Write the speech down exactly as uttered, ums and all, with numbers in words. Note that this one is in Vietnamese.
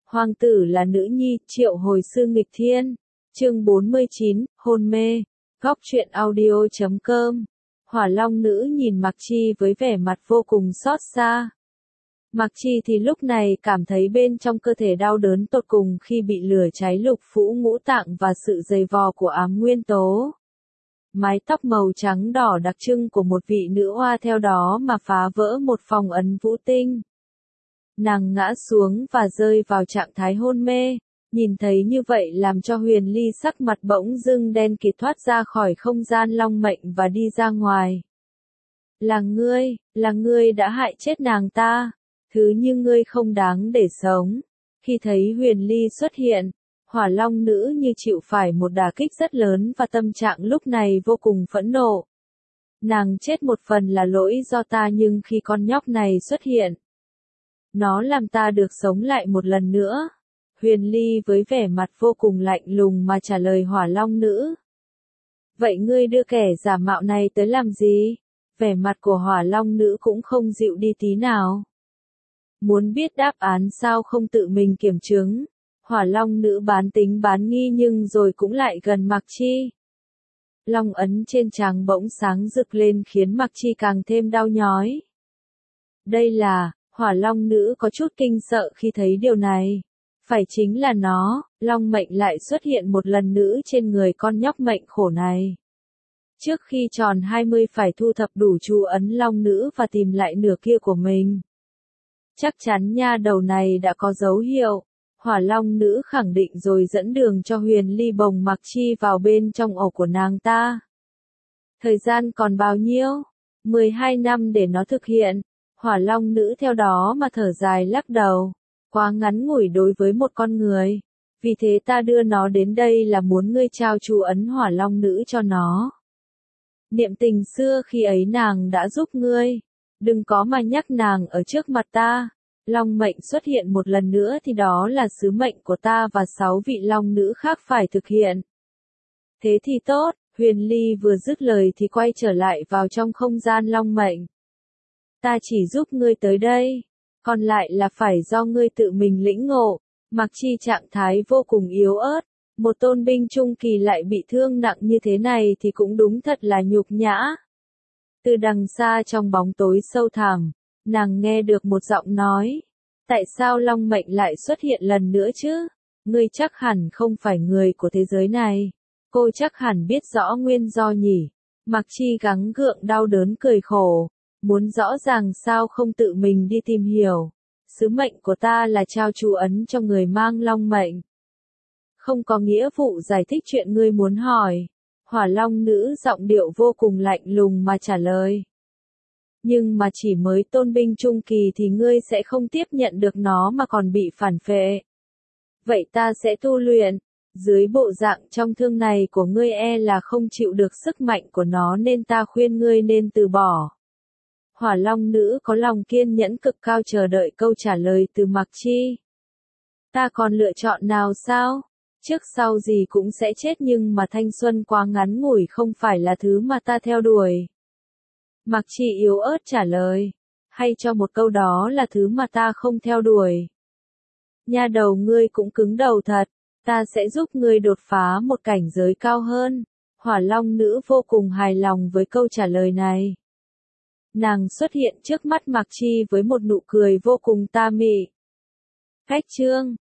Hoàng tử là nữ nhi, triệu hồi sư nghịch thiên. Chương bốn mươi chín, hôn mê. Góc truyện audio chấm com. Hỏa Long nữ nhìn Mạc Chi với vẻ mặt vô cùng xót xa. Mạc Chi thì lúc này cảm thấy bên trong cơ thể đau đớn tột cùng khi bị lửa cháy lục phủ ngũ tạng và sự dày vò của ám nguyên tố. Mái tóc màu trắng đỏ đặc trưng của một vị nữ hoa theo đó mà phá vỡ một phong ấn vũ tinh. Nàng ngã xuống và rơi vào trạng thái hôn mê, nhìn thấy như vậy làm cho Huyền Ly sắc mặt bỗng dưng đen kịt thoát ra khỏi không gian long mệnh và đi ra ngoài. Là ngươi, là ngươi đã hại chết nàng ta, thứ như ngươi không đáng để sống. Khi thấy Huyền Ly xuất hiện, Hỏa Long nữ như chịu phải một đả kích rất lớn và tâm trạng lúc này vô cùng phẫn nộ. Nàng chết một phần là lỗi do ta nhưng khi con nhóc này xuất hiện, nó làm ta được sống lại một lần nữa. Huyền Ly với vẻ mặt vô cùng lạnh lùng mà trả lời Hỏa Long nữ. Vậy ngươi đưa kẻ giả mạo này tới làm gì? Vẻ mặt của Hỏa Long nữ cũng không dịu đi tí nào. Muốn biết đáp án sao không tự mình kiểm chứng? Hỏa Long nữ bán tính bán nghi nhưng rồi cũng lại gần Mạc Chi. Long ấn trên trán bỗng sáng rực lên khiến Mạc Chi càng thêm đau nhói. Đây là, Hỏa Long nữ có chút kinh sợ khi thấy điều này. Phải chính là nó, Long mệnh lại xuất hiện một lần nữa trên người con nhóc mệnh khổ này. Trước khi tròn hai mươi phải thu thập đủ chú ấn Long nữ và tìm lại nửa kia của mình. Chắc chắn nha đầu này đã có dấu hiệu. Hỏa Long nữ khẳng định rồi dẫn đường cho Huyền Ly bồng Mạc Chi vào bên trong ổ của nàng ta. Thời gian còn bao nhiêu? mười hai năm để nó thực hiện. Hỏa Long nữ theo đó mà thở dài lắc đầu. Quá ngắn ngủi đối với một con người. Vì thế ta đưa nó đến đây là muốn ngươi trao chú ấn Hỏa Long nữ cho nó. Niệm tình xưa khi ấy nàng đã giúp ngươi. Đừng có mà nhắc nàng ở trước mặt ta. Long mệnh xuất hiện một lần nữa thì đó là sứ mệnh của ta và sáu vị long nữ khác phải thực hiện. Thế thì tốt, Huyền Ly vừa dứt lời thì quay trở lại vào trong không gian long mệnh. Ta chỉ giúp ngươi tới đây, còn lại là phải do ngươi tự mình lĩnh ngộ. Mạc Chi trạng thái vô cùng yếu ớt, một tôn binh trung kỳ lại bị thương nặng như thế này thì cũng đúng thật là nhục nhã. Từ đằng xa trong bóng tối sâu thẳm, nàng nghe được một giọng nói. Tại sao Long mệnh lại xuất hiện lần nữa chứ? Ngươi chắc hẳn không phải người của thế giới này. Cô chắc hẳn biết rõ nguyên do nhỉ? Mạc Chi gắng gượng đau đớn cười khổ. Muốn rõ ràng sao không tự mình đi tìm hiểu. Sứ mệnh của ta là trao chú ấn cho người mang Long mệnh. Không có nghĩa vụ giải thích chuyện ngươi muốn hỏi. Hỏa Long nữ giọng điệu vô cùng lạnh lùng mà trả lời. Nhưng mà chỉ mới tôn binh trung kỳ thì ngươi sẽ không tiếp nhận được nó mà còn bị phản phệ. Vậy ta sẽ tu luyện. Dưới bộ dạng trong thương này của ngươi e là không chịu được sức mạnh của nó nên ta khuyên ngươi nên từ bỏ. Hỏa Long nữ có lòng kiên nhẫn cực cao chờ đợi câu trả lời từ Mạc Chi. Ta còn lựa chọn nào sao? Trước sau gì cũng sẽ chết nhưng mà thanh xuân quá ngắn ngủi không phải là thứ mà ta theo đuổi. Mạc Chi yếu ớt trả lời. Hay cho một câu đó là thứ mà ta không theo đuổi. Nha đầu ngươi cũng cứng đầu thật. Ta sẽ giúp ngươi đột phá một cảnh giới cao hơn. Hỏa Long nữ vô cùng hài lòng với câu trả lời này. Nàng xuất hiện trước mắt Mạc Chi với một nụ cười vô cùng ta mị. Cách chương